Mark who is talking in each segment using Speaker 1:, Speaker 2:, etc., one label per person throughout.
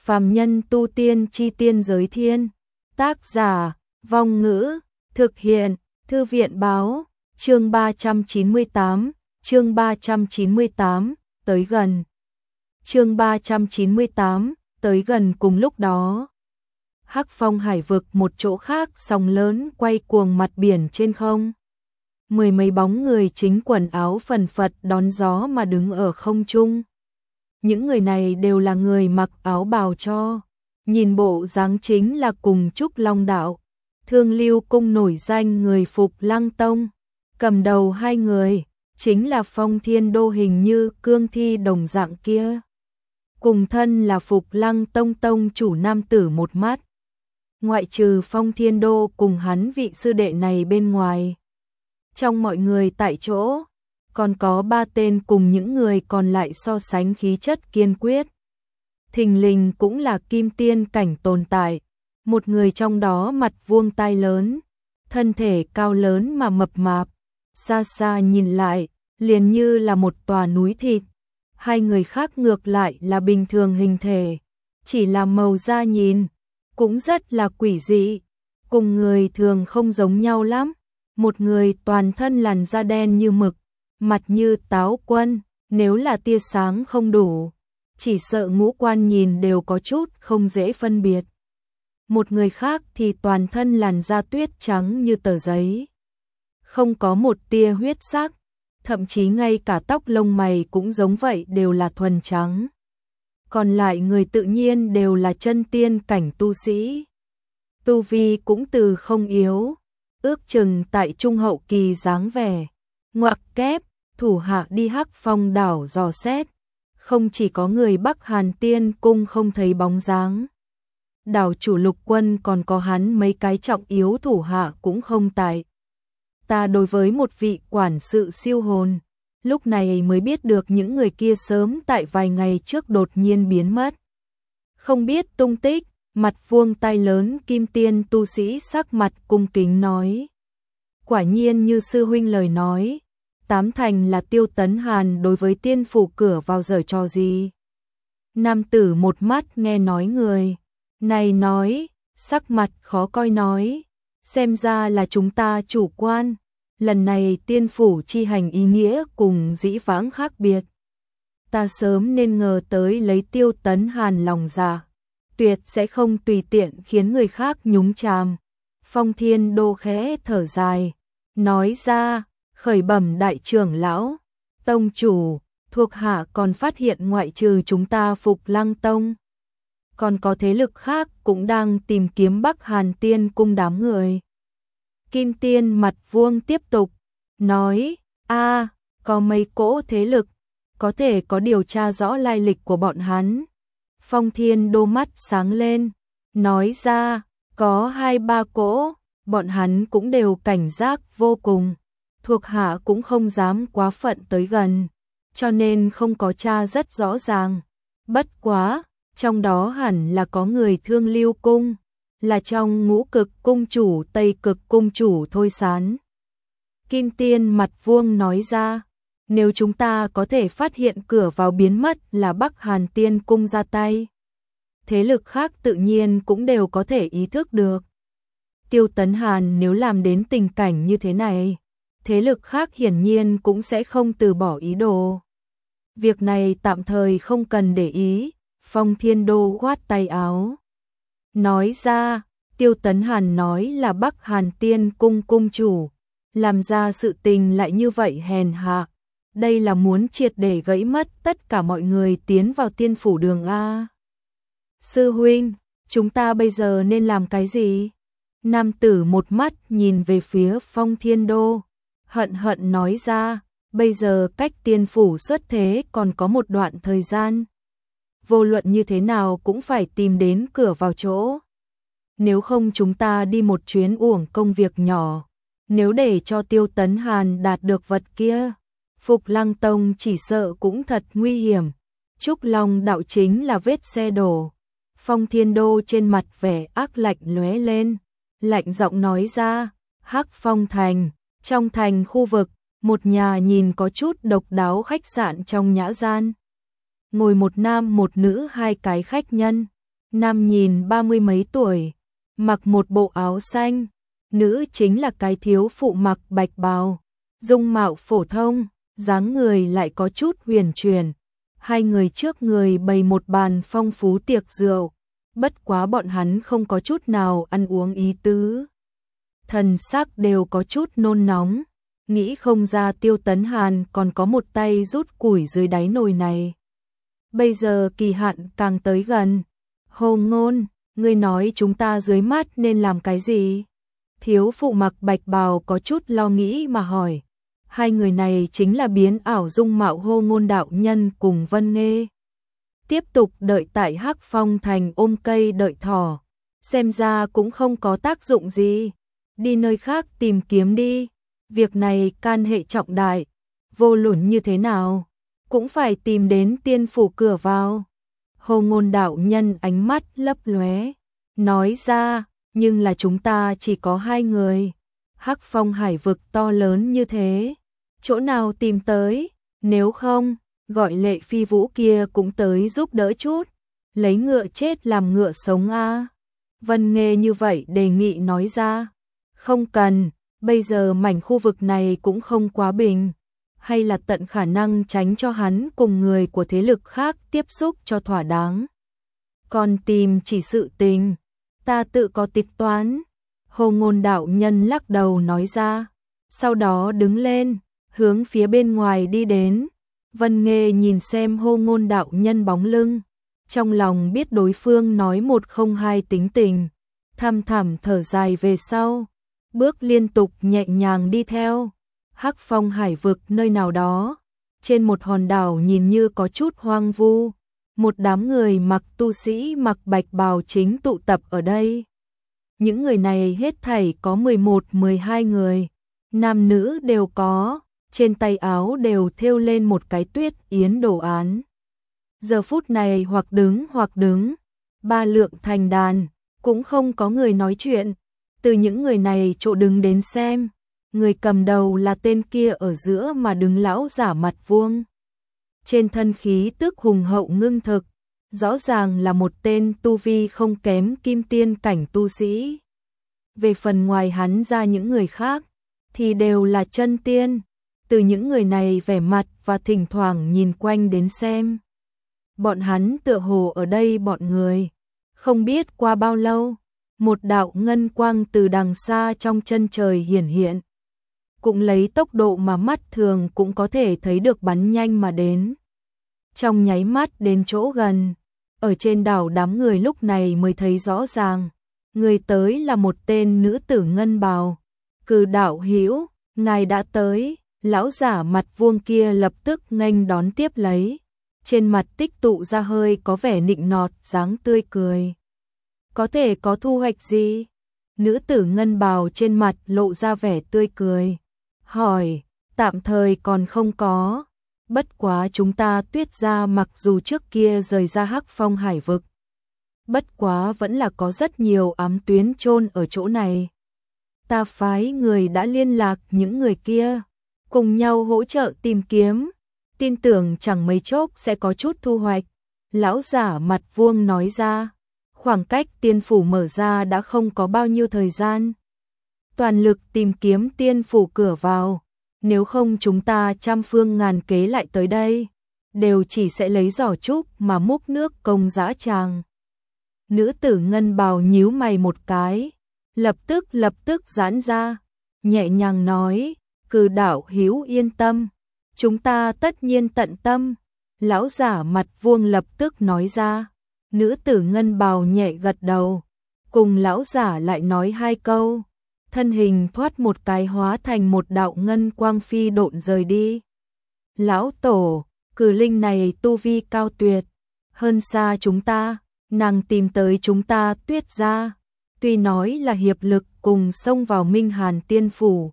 Speaker 1: Phàm nhân tu tiên chi tiên giới thiên. Tác giả, Vong Ngữ, thực hiện, Thư viện Báo, chương 398, tới gần. Chương 398, tới gần cùng lúc đó. Hắc Phong hải vực một chỗ khác, sóng lớn quay cuồng mặt biển trên không. Mười mấy bóng người chính quần áo phần phật đón gió mà đứng ở không trung. Những người này đều là người mặc áo bào cho, nhìn bộ dáng chính là cùng Trúc Long đạo, Thương Lưu cung nổi danh người Phục Lăng Tông. Cầm đầu hai người chính là Phong Thiên Đô, hình như cương thi đồng dạng kia. Cùng thân là Phục Lăng Tông tông chủ nam tử một mắt. Ngoại trừ Phong Thiên Đô cùng hắn vị sư đệ này bên ngoài, trong mọi người tại chỗ còn có ba tên cùng những người còn lại so sánh khí chất kiên quyết. Thình lình cũng là kim tiên cảnh tồn tại. Một người trong đó mặt vuông tai lớn, thân thể cao lớn mà mập mạp, xa xa nhìn lại liền như là một tòa núi thịt. Hai người khác ngược lại là bình thường hình thể, chỉ là màu da nhìn cũng rất là quỷ dị, cùng người thường không giống nhau lắm. Một người toàn thân làn da đen như mực, mặt như táo quân, nếu là tia sáng không đủ, chỉ sợ ngũ quan nhìn đều có chút không dễ phân biệt. Một người khác thì toàn thân làn da tuyết trắng như tờ giấy, không có một tia huyết sắc, thậm chí ngay cả tóc lông mày cũng giống vậy, đều là thuần trắng. Còn lại người tự nhiên đều là chân tiên cảnh tu sĩ. Tu vi cũng từ không yếu, ước chừng tại trung hậu kỳ dáng vẻ. Ngoặc kép, thủ hạ đi Hắc Phong đảo dò xét, không chỉ có người Bắc Hàn Tiên cung không thấy bóng dáng. Đảo chủ Lục Quân còn có hắn mấy cái trọng yếu thủ hạ cũng không tại. Ta đối với một vị quản sự siêu hồn, lúc này mới biết được những người kia sớm tại vài ngày trước đột nhiên biến mất, không biết tung tích. Mặt vuông tai lớn kim tiên tu sĩ sắc mặt cung kính nói: quả nhiên như sư huynh lời nói, tám thành là Tiêu Tấn Hàn đối với tiên phủ cửa vào giở trò gì. Nam tử một mắt nghe nói người này nói, sắc mặt khó coi nói: xem ra là chúng ta chủ quan, lần này tiên phủ chi hành ý nghĩa cùng dĩ vãng khác biệt. Ta sớm nên ngờ tới lấy Tiêu Tấn Hàn lòng dạ, tuyệt sẽ không tùy tiện khiến người khác nhúng chàm. Phong Thiên Đô khẽ thở dài, nói ra: khởi bẩm đại trưởng lão, tông chủ, thuộc hạ còn phát hiện ngoại trừ chúng ta Phục Lăng Tông, còn có thế lực khác cũng đang tìm kiếm Bắc Hàn Tiên cung đám người. Kim Tiên mặt vuông tiếp tục nói: có mấy cỗ thế lực, có thể có điều tra rõ lai lịch của bọn hắn. Phong Thiên Đô mắt sáng lên, nói ra: có 2-3 cỗ, bọn hắn cũng đều cảnh giác vô cùng, thuộc hạ cũng không dám quá phận tới gần, cho nên không có tra rất rõ ràng. Bất quá, trong đó hẳn là có người Thương Lưu cung, là trong Ngũ Cực cung chủ Tây Cực cung chủ Thôi Sán. Kim Tiên mặt vuông nói ra: nếu chúng ta có thể phát hiện cửa vào biến mất là Bắc Hàn Tiên cung ra tay, thế lực khác tự nhiên cũng đều có thể ý thức được. Tiêu Tấn Hàn nếu làm đến tình cảnh như thế này, thế lực khác hiển nhiên cũng sẽ không từ bỏ ý đồ. Việc này tạm thời không cần để ý. Phong Thiên Đô khoát tay áo, nói ra: Tiêu Tấn Hàn nói là Bắc Hàn Tiên cung cung chủ, làm ra sự tình lại như vậy hèn hạ, đây là muốn triệt để gãy mất tất cả mọi người tiến vào tiên phủ đường a. Sư huynh, chúng ta bây giờ nên làm cái gì? Nam tử một mắt nhìn về phía Phong Thiên Đô, hận hận nói ra: bây giờ cách tiên phủ xuất thế còn có một đoạn thời gian, vô luận như thế nào cũng phải tìm đến cửa vào chỗ. Nếu không chúng ta đi một chuyến uổng công việc nhỏ, nếu để cho Tiêu Tấn Hàn đạt được vật kia, Phục Lăng Tông chỉ sợ cũng thật nguy hiểm. Trúc Long đạo chính là vết xe đổ. Phong Thiên Đô trên mặt vẻ ác lạnh lóe lên, lạnh giọng nói ra: Hắc Phong Thành, trong thành khu vực, một nhà nhìn có chút độc đáo khách sạn trong nhã gian. Ngồi một nam một nữ 2 cái khách nhân, Nam nhìn 30 mấy tuổi, mặc một bộ áo xanh, nữ chính là cái thiếu phụ mặc bạch bào, dung mạo phổ thông, dáng người lại có chút huyền chuyển. Hai người trước người bày một bàn phong phú tiệc rượu, bất quá bọn hắn không có chút nào ăn uống ý tứ. Thần sắc đều có chút nôn nóng, nghĩ không ra Tiêu Tấn Hàn còn có một tay rút củi dưới đáy nồi này. Bây giờ kỳ hạn càng tới gần. Hồ Ngôn, ngươi nói chúng ta dưới mắt nên làm cái gì? Thiếu phụ mặc bạch bào có chút lo nghĩ mà hỏi. Hai người này chính là biến ảo dung mạo Hồ Ngôn đạo nhân cùng Vân Nghê. Tiếp tục đợi tại Hắc Phong Thành ôm cây đợi thỏ, xem ra cũng không có tác dụng gì. Đi nơi khác tìm kiếm đi, việc này can hệ trọng đại, vô luận như thế nào, cũng phải tìm đến tiên phủ cửa vào. Hồ Ngôn đạo nhân ánh mắt lấp lóe, nói ra, nhưng là chúng ta chỉ có hai người. Hắc Phong hải vực to lớn như thế, chỗ nào tìm tới, nếu không, gọi Lệ Phi Vũ kia cũng tới giúp đỡ chút, lấy ngựa chết làm ngựa sống a. Vân Nghê như vậy đề nghị nói ra, không cần, bây giờ mảnh khu vực này cũng không quá bình, hay là tận khả năng tránh cho hắn cùng người của thế lực khác tiếp xúc cho thỏa đáng. Còn tìm chỉ sự tình, ta tự có tính toán. Hồ Ngôn đạo nhân lắc đầu nói ra, sau đó đứng lên, hướng phía bên ngoài đi đến. Vân Nghê nhìn xem Hồ Ngôn đạo nhân bóng lưng, trong lòng biết đối phương nói một không hai tính tình, thầm thầm thở dài về sau, bước liên tục nhẹ nhàng đi theo. Hắc Phong hải vực nơi nào đó, trên một hòn đảo nhìn như có chút hoang vu, một đám người mặc tu sĩ mặc bạch bào chính tụ tập ở đây. Những người này hết thảy có 11-12 người, nam nữ đều có, trên tay áo đều thêu lên một cái tuyết yến đồ án. Giờ phút này hoặc đứng, ba lượng thành đàn, cũng không có người nói chuyện. Từ những người này chỗ đứng đến xem, người cầm đầu là tên kia ở giữa mà đứng lão giả mặt vuông. Trên thân khí tức hùng hậu ngưng thực, rõ ràng là một tên tu vi không kém kim tiên cảnh tu sĩ. Về phần ngoài hắn ra những người khác, thì đều là chân tiên. Từ những người này vẻ mặt và thỉnh thoảng nhìn quanh đến xem. Bọn hắn tựa hồ ở đây bọn người. Không biết qua bao lâu, một đạo ngân quang từ đằng xa trong chân trời hiển hiện. Cũng lấy tốc độ mà mắt thường cũng có thể thấy được bắn nhanh mà đến. Trong nháy mắt đến chỗ gần, ở trên đảo đám người lúc này mới thấy rõ ràng. Người tới là một tên nữ tử ngân bào. Cừ đạo hữu, ngài đã tới. Lão giả mặt vuông kia lập tức nghênh đón tiếp lấy. Trên mặt tích tụ ra hơi có vẻ nịnh nọt dáng tươi cười. Có thể có thu hoạch gì? Nữ tử ngân bào trên mặt lộ ra vẻ tươi cười. Hỏi, tạm thời còn không có. Bất quá chúng ta Tuyết gia mặc dù trước kia rời ra Hắc Phong hải vực. Bất quá vẫn là có rất nhiều ám tuyến chôn ở chỗ này. Ta phái người đã liên lạc những người kia, cùng nhau hỗ trợ tìm kiếm, tin tưởng chẳng mấy chốc sẽ có chút thu hoạch. Lão giả mặt vuông nói ra, khoảng cách tiên phủ mở ra đã không có bao nhiêu thời gian. Toàn lực tìm kiếm tiên phủ cửa vào, nếu không chúng ta trăm phương ngàn kế lại tới đây, đều chỉ sẽ lấy giỏ trúc mà múc nước công dã tràng. Nữ tử ngân bào nhíu mày một cái, lập tức giãn ra, nhẹ nhàng nói, Cừ đạo hữu yên tâm, chúng ta tất nhiên tận tâm. Lão giả mặt vuông lập tức nói ra. Nữ tử ngân bào nhẹ gật đầu, cùng lão giả lại nói hai câu, thân hình thoát một cái hóa thành một đạo ngân quang phi độn rời đi. Lão tổ, Cừ linh này tu vi cao tuyệt, hơn xa chúng ta, nàng tìm tới chúng ta Tuyết gia, tuy nói là hiệp lực cùng xông vào Minh Hàn tiên phủ.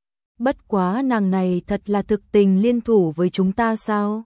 Speaker 1: Bất quá nàng này thật là thực tình liên thủ với chúng ta sao?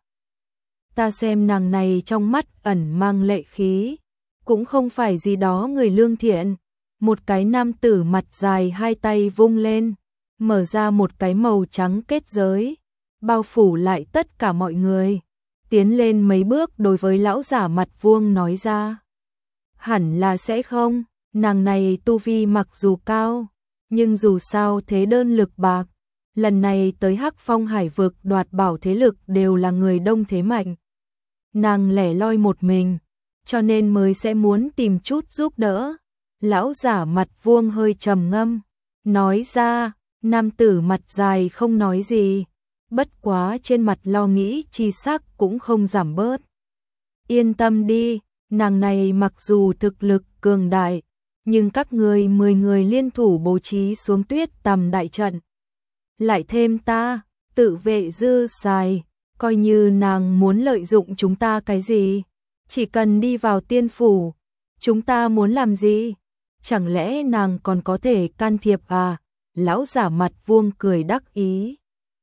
Speaker 1: Ta xem nàng này trong mắt ẩn mang lệ khí, cũng không phải gì đó người lương thiện. Một cái nam tử mặt dài hai tay vung lên, mở ra một cái màu trắng kết giới, bao phủ lại tất cả mọi người. Tiến lên mấy bước đối với lão giả mặt vuông nói ra. Hẳn là sẽ không, nàng này tu vi mặc dù cao, nhưng dù sao thế đơn lực bạc. Lần này tới Hắc Phong Hải vực đoạt bảo thế lực đều là người đông thế mạnh. Nàng lẻ loi một mình, cho nên mới sẽ muốn tìm chút giúp đỡ. Lão giả mặt vuông hơi trầm ngâm, nói ra, nam tử mặt dài không nói gì, bất quá trên mặt lo nghĩ chi sắc cũng không giảm bớt. Yên tâm đi, nàng này mặc dù thực lực cường đại, nhưng các người 10 người liên thủ bố trí xuống Tuyết Tầm đại trận. Lại thêm ta, tự vệ dư xài, coi như nàng muốn lợi dụng chúng ta cái gì, chỉ cần đi vào tiên phủ, chúng ta muốn làm gì? Chẳng lẽ nàng còn có thể can thiệp à? Lão giả mặt vuông cười đắc ý.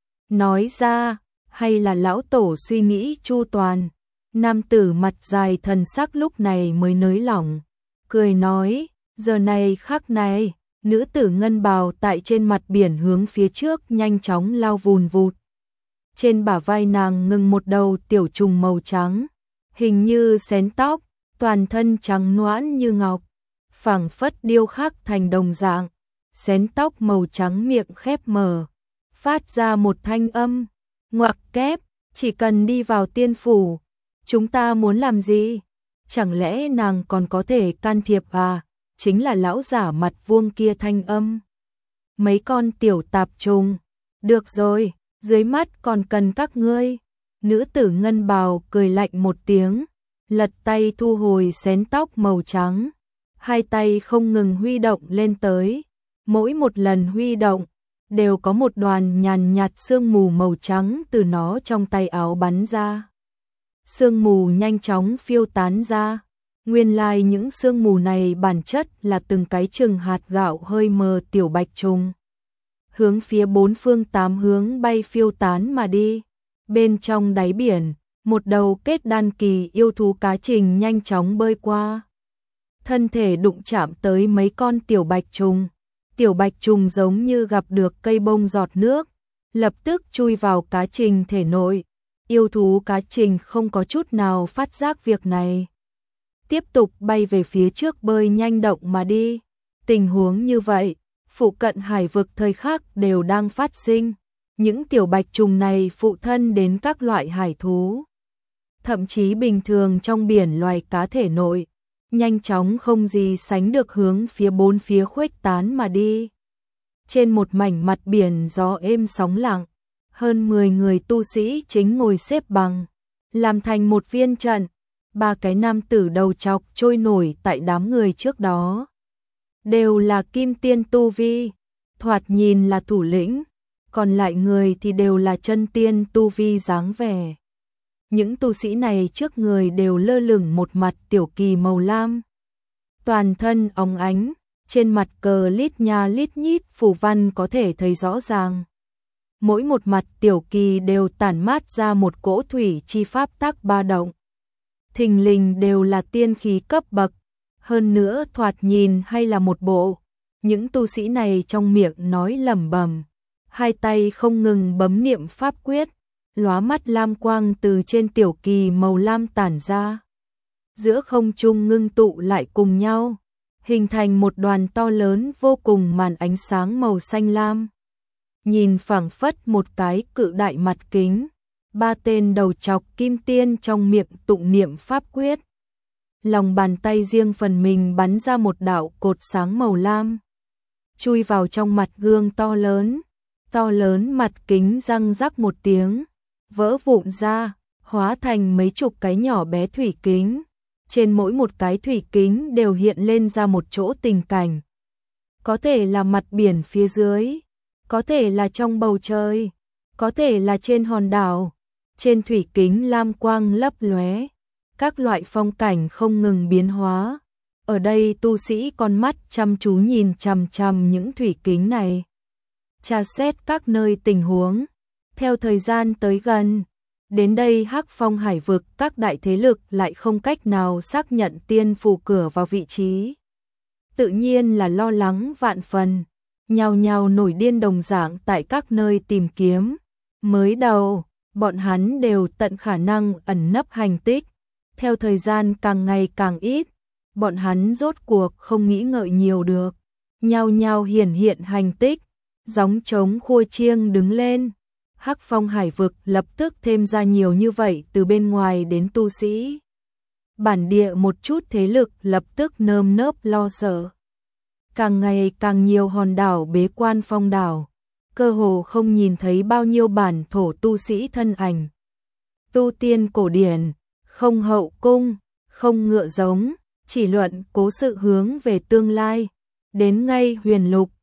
Speaker 1: Nói ra, hay là lão tổ suy nghĩ chu toàn. Nam tử mặt dài thần sắc lúc này mới nới lỏng, cười nói, giờ này khắc này, nữ tử ngân bào tại trên mặt biển hướng phía trước nhanh chóng lao vùn vụt. Trên bả vai nàng ngừng một đầu tiểu trùng màu trắng, hình như xén tóc, toàn thân trắng nõn như ngọc, phảng phất điêu khắc thành đồng dạng, xén tóc màu trắng miệng khép mở, phát ra một thanh âm, ngoặc kép, chỉ cần đi vào tiên phủ, chúng ta muốn làm gì? Chẳng lẽ nàng còn có thể can thiệp à? Chính là lão giả mặt vuông kia thanh âm. Mấy con tiểu tạp trùng, được rồi, dưới mắt còn cần các ngươi. Nữ tử ngân bào cười lạnh một tiếng, lật tay thu hồi xén tóc màu trắng, hai tay không ngừng huy động lên tới, mỗi một lần huy động đều có một đoàn nhàn nhạt sương mù màu trắng từ nó trong tay áo bắn ra. Sương mù nhanh chóng phiêu tán ra, nguyên lai những sương mù này bản chất là từng cái chừng hạt gạo hơi mờ tiểu bạch trùng, hướng phía bốn phương tám hướng bay phiêu tán mà đi. Bên trong đáy biển, một đầu kết đan kỳ yêu thú cá trình nhanh chóng bơi qua. Thân thể đụng chạm tới mấy con tiểu bạch trùng. Tiểu bạch trùng giống như gặp được cây bông giọt nước, lập tức chui vào cá trình thể nội. Yêu thú cá trình không có chút nào phát giác việc này, tiếp tục bay về phía trước bơi nhanh động mà đi. Tình huống như vậy, phụ cận hải vực thời khắc đều đang phát sinh. Những tiểu bạch trùng này phụ thân đến các loại hải thú, thậm chí bình thường trong biển loài cá thể nội, nhanh chóng không gì sánh được hướng phía bốn phía khuếch tán mà đi. Trên một mảnh mặt biển gió êm sóng lặng, hơn 10 người tu sĩ chính ngồi xếp bằng, làm thành một viên trận. Ba cái nam tử đầu trọc trôi nổi tại đám người trước đó, đều là kim tiên tu vi, thoạt nhìn là thủ lĩnh, còn lại người thì đều là chân tiên tu vi dáng vẻ. Những tu sĩ này trước người đều lơ lửng một mặt tiểu kỳ màu lam, toàn thân óng ánh, trên mặt cờ lít nha lít nhít phù văn có thể thấy rõ ràng. Mỗi một mặt tiểu kỳ đều tản mát ra một cỗ thủy chi pháp tắc ba động, thình lình đều là tiên khí cấp bậc, hơn nữa thoạt nhìn hay là một bộ. Những tu sĩ này trong miệng nói lẩm bẩm, hai tay không ngừng bấm niệm pháp quyết, lóa mắt lam quang từ trên tiểu kỳ màu lam tản ra, giữa không trung ngưng tụ lại cùng nhau, hình thành một đoàn to lớn vô cùng màn ánh sáng màu xanh lam. Nhìn phảng phất một cái cự đại mặt kính, ba tên đầu trọc kim tiên trong miệng tụng niệm pháp quyết. Lòng bàn tay riêng phần mình bắn ra một đạo cột sáng màu lam, chui vào trong mặt gương to lớn mặt kính răng rắc một tiếng, vỡ vụn ra, hóa thành mấy chục cái nhỏ bé thủy kính. Trên mỗi một cái thủy kính đều hiện lên ra một chỗ tình cảnh. Có thể là mặt biển phía dưới, có thể là trong bầu trời, có thể là trên hòn đảo. Trên thủy kính lam quang lấp lóe, các loại phong cảnh không ngừng biến hóa. Ở đây tu sĩ con mắt chăm chú nhìn chằm chằm những thủy kính này, tra xét các nơi tình huống. Theo thời gian tới gần, đến đây Hắc Phong hải vực các đại thế lực lại không cách nào xác nhận tiên phủ cửa vào vị trí. Tự nhiên là lo lắng vạn phần, nhao nhao nổi điên đồng dạng tại các nơi tìm kiếm. Mới đầu, bọn hắn đều tận khả năng ẩn nấp hành tích, theo thời gian càng ngày càng ít, bọn hắn rốt cuộc không nghĩ ngợi nhiều được, nhao nhao hiển hiện hành tích, gióng trống khua chiêng đứng lên. Hắc Phong hải vực lập tức thêm ra nhiều như vậy từ bên ngoài đến tu sĩ. Bản địa một chút thế lực lập tức nơm nớp lo sợ. Càng ngày càng nhiều hòn đảo bế quan phong đảo, cơ hồ không nhìn thấy bao nhiêu bản thổ tu sĩ thân ảnh. Tu tiên cổ điển, không hậu cung, không ngựa giống, chỉ luận cố sự hướng về tương lai. Đến ngay huyền lục,